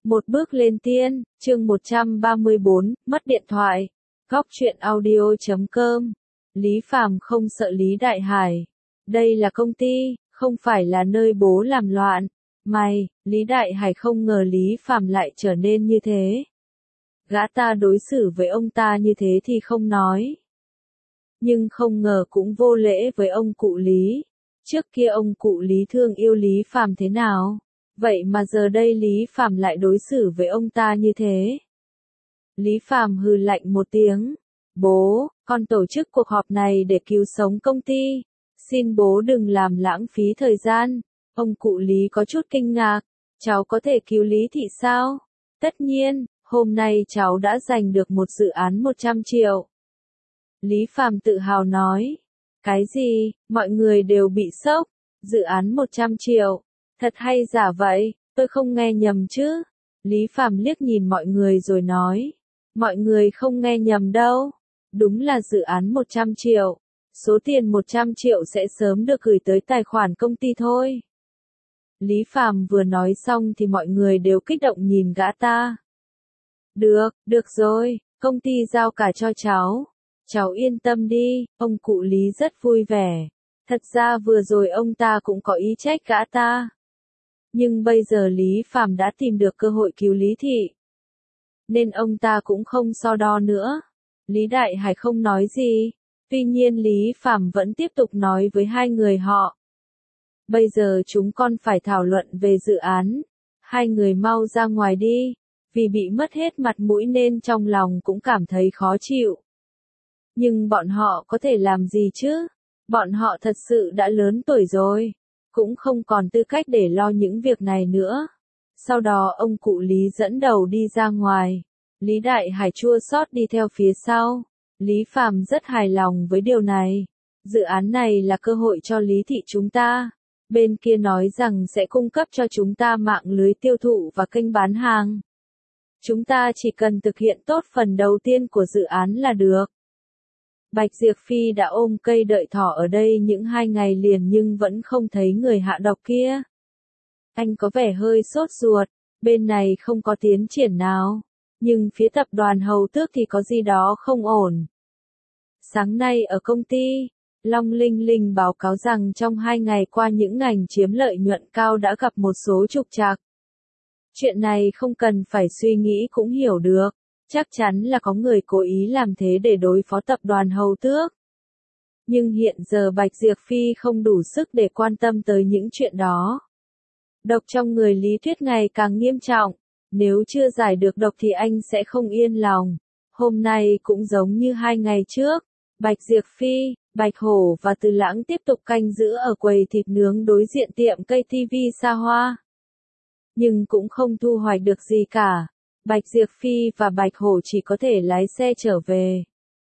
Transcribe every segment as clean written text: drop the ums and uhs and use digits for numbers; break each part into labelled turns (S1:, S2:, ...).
S1: Một bước lên tiên, chương 134, mất điện thoại. Góc truyện audio.com. Lý Phàm không sợ Lý Đại Hải. Đây là công ty, không phải là nơi bố làm loạn. Lý Đại Hải không ngờ Lý Phàm lại trở nên như thế. Gã ta đối xử với ông ta như thế thì không nói. Nhưng không ngờ cũng vô lễ với ông cụ Lý. Trước kia ông cụ Lý thương yêu Lý Phàm thế nào? Vậy mà giờ đây Lý Phàm lại đối xử với ông ta như thế. Lý Phàm hừ lạnh một tiếng. Bố, con tổ chức cuộc họp này để cứu sống công ty. Xin bố đừng làm lãng phí thời gian. Ông cụ Lý có chút kinh ngạc. Cháu có thể cứu Lý Thị sao? Tất nhiên, hôm nay cháu đã giành được một dự án 100 triệu. Lý Phàm tự hào nói. Cái gì, mọi người đều bị sốc. Dự án 100 triệu. Thật hay giả vậy, tôi không nghe nhầm chứ? Lý Phàm liếc nhìn mọi người rồi nói. Mọi người không nghe nhầm đâu. Đúng là dự án 100 triệu. Số tiền 100 triệu sẽ sớm được gửi tới tài khoản công ty thôi. Lý Phàm vừa nói xong thì mọi người đều kích động nhìn gã ta. Được rồi, công ty giao cả cho cháu. Cháu yên tâm đi, ông cụ Lý rất vui vẻ. Thật ra vừa rồi ông ta cũng có ý trách gã ta. Nhưng bây giờ Lý Phàm đã tìm được cơ hội cứu Lý Thị. Nên ông ta cũng không so đo nữa. Lý Đại Hải không nói gì. Tuy nhiên Lý Phàm vẫn tiếp tục nói với hai người họ. Bây giờ chúng con phải thảo luận về dự án. Hai người mau ra ngoài đi. Vì bị mất hết mặt mũi nên trong lòng cũng cảm thấy khó chịu. Nhưng bọn họ có thể làm gì chứ? Bọn họ thật sự đã lớn tuổi rồi. Cũng không còn tư cách để lo những việc này nữa. Sau đó ông cụ Lý dẫn đầu đi ra ngoài. Lý Đại Hải chua xót đi theo phía sau. Lý Phàm rất hài lòng với điều này. Dự án này là cơ hội cho Lý Thị chúng ta. Bên kia nói rằng sẽ cung cấp cho chúng ta mạng lưới tiêu thụ và kênh bán hàng. Chúng ta chỉ cần thực hiện tốt phần đầu tiên của dự án là được. Bạch Diệp Phi đã ôm cây đợi thỏ ở đây những 2 ngày liền nhưng vẫn không thấy người hạ độc kia. Anh có vẻ hơi sốt ruột, bên này không có tiến triển nào. Nhưng phía tập đoàn Hầu Tước thì có gì đó không ổn. Sáng nay ở công ty, Long Linh Linh báo cáo rằng trong 2 ngày qua những ngành chiếm lợi nhuận cao đã gặp một số trục trặc. Chuyện này không cần phải suy nghĩ cũng hiểu được. Chắc chắn là có người cố ý làm thế để đối phó tập đoàn Hầu Tước. Nhưng hiện giờ Bạch Diệp Phi không đủ sức để quan tâm tới những chuyện đó. Độc trong người Lý Thuyết ngày càng nghiêm trọng. Nếu chưa giải được độc thì anh sẽ không yên lòng. Hôm nay cũng giống như 2 ngày trước. Bạch Diệp Phi, Bạch Hổ và Từ Lãng tiếp tục canh giữ ở quầy thịt nướng đối diện tiệm cây TV xa hoa. Nhưng cũng không thu hoạch được gì cả. Bạch Diệp Phi và Bạch Hổ chỉ có thể lái xe trở về.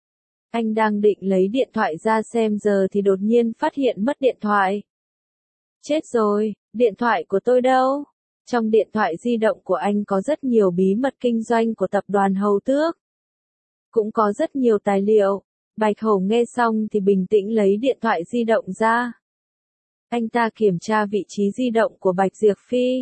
S1: Anh đang định lấy điện thoại ra xem giờ thì đột nhiên phát hiện mất điện thoại. Chết rồi, điện thoại của tôi đâu? Trong điện thoại di động của anh có rất nhiều bí mật kinh doanh của tập đoàn Hầu Tước. Cũng có rất nhiều tài liệu. Bạch Hổ nghe xong thì bình tĩnh lấy điện thoại di động ra. Anh ta kiểm tra vị trí di động của Bạch Diệp Phi.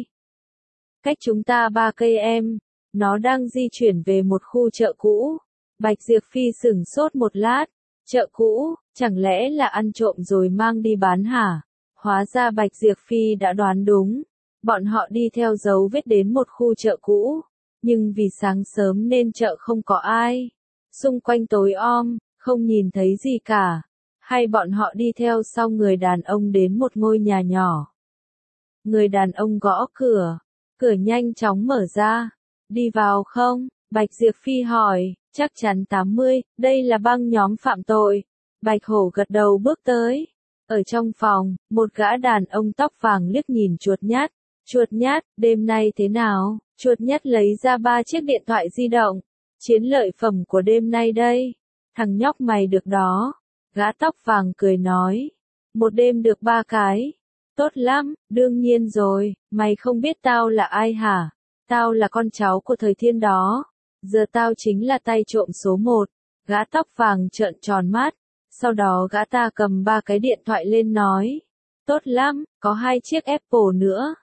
S1: Cách chúng ta 3 cây em. Nó đang di chuyển về một khu chợ cũ. Bạch Diệp Phi sửng sốt một lát. Chợ cũ, chẳng lẽ là ăn trộm rồi mang đi bán hả? Hóa ra Bạch Diệp Phi đã đoán đúng. Bọn họ đi theo dấu vết đến một khu chợ cũ. Nhưng vì sáng sớm nên chợ không có ai. Xung quanh tối om, không nhìn thấy gì cả. Hay bọn họ đi theo sau người đàn ông đến một ngôi nhà nhỏ. Người đàn ông gõ cửa. Cửa nhanh chóng mở ra. Đi vào không? Bạch Diệp Phi hỏi. Chắc chắn 80, đây là băng nhóm phạm tội. Bạch Hổ gật đầu bước tới. Ở trong phòng, một gã đàn ông tóc vàng liếc nhìn Chuột Nhát. Chuột Nhát, đêm nay thế nào? Chuột Nhát lấy ra 3 chiếc điện thoại di động. Chiến lợi phẩm của đêm nay đây. Thằng nhóc mày được đó. Gã tóc vàng cười nói. Một đêm được 3 cái. Tốt lắm, đương nhiên rồi, mày không biết tao là ai hả? Tao là con cháu của thời Thiên đó. Giờ tao chính là tay trộm số 1. Gã tóc vàng trợn tròn mắt. Sau đó gã ta cầm 3 cái điện thoại lên nói. Tốt lắm, có 2 chiếc Apple nữa.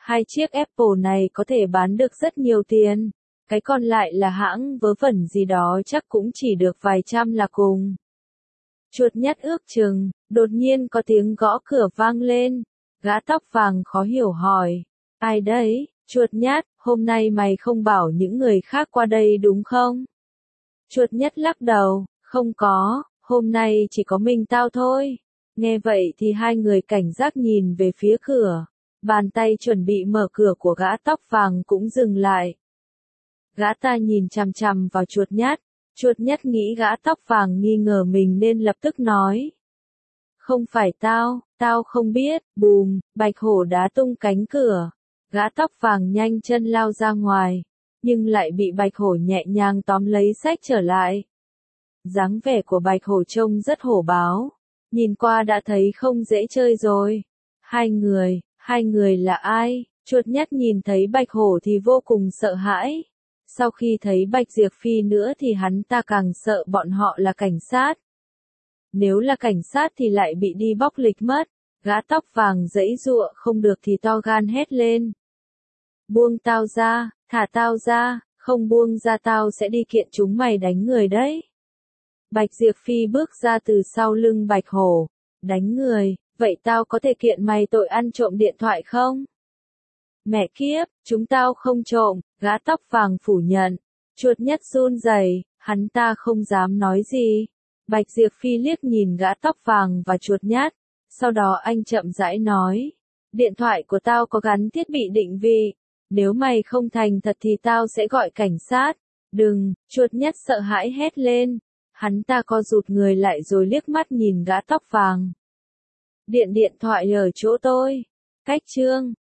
S1: Hai chiếc Apple này có thể bán được rất nhiều tiền. Cái còn lại là hãng vớ vẩn gì đó chắc cũng chỉ được vài trăm là cùng. Chuột nhắt ước chừng, đột nhiên có tiếng gõ cửa vang lên. Gã tóc vàng khó hiểu hỏi. Ai đấy, chuột nhắt, hôm nay mày không bảo những người khác qua đây đúng không? Chuột nhắt lắc đầu, không có, hôm nay chỉ có mình tao thôi. Nghe vậy thì hai người cảnh giác nhìn về phía cửa. Bàn tay chuẩn bị mở cửa của gã tóc vàng cũng dừng lại. Gã ta nhìn chằm chằm vào chuột nhắt. Chuột nhắt nghĩ gã tóc vàng nghi ngờ mình nên lập tức nói. Không phải tao không biết, bùm, bạch hổ đá tung cánh cửa. Gã tóc vàng nhanh chân lao ra ngoài, nhưng lại bị bạch hổ nhẹ nhàng tóm lấy xách trở lại. Dáng vẻ của bạch hổ trông rất hổ báo, nhìn qua đã thấy không dễ chơi rồi. Hai người là ai? Chuột nhắt nhìn thấy bạch hổ thì vô cùng sợ hãi. Sau khi thấy Bạch Diệp Phi nữa thì hắn ta càng sợ bọn họ là cảnh sát. Nếu là cảnh sát thì lại bị đi bóc lịch mất. Gã tóc vàng giãy giụa không được thì to gan hét lên. Buông tao ra, thả tao ra, không buông ra tao sẽ đi kiện chúng mày đánh người đấy. Bạch Diệp Phi bước ra từ sau lưng Bạch Hổ. Đánh người, vậy tao có thể kiện mày tội ăn trộm điện thoại không? Mẹ kiếp, chúng tao không trộm, gã tóc vàng phủ nhận. Chuột nhắt run rẩy, hắn ta không dám nói gì. Bạch Diệp Phi liếc nhìn gã tóc vàng và chuột nhắt. Sau đó anh chậm rãi nói. Điện thoại của tao có gắn thiết bị định vị. Nếu mày không thành thật thì tao sẽ gọi cảnh sát. Đừng, chuột nhắt sợ hãi hét lên. Hắn ta co rụt người lại rồi liếc mắt nhìn gã tóc vàng. Điện thoại ở chỗ tôi. Cách chương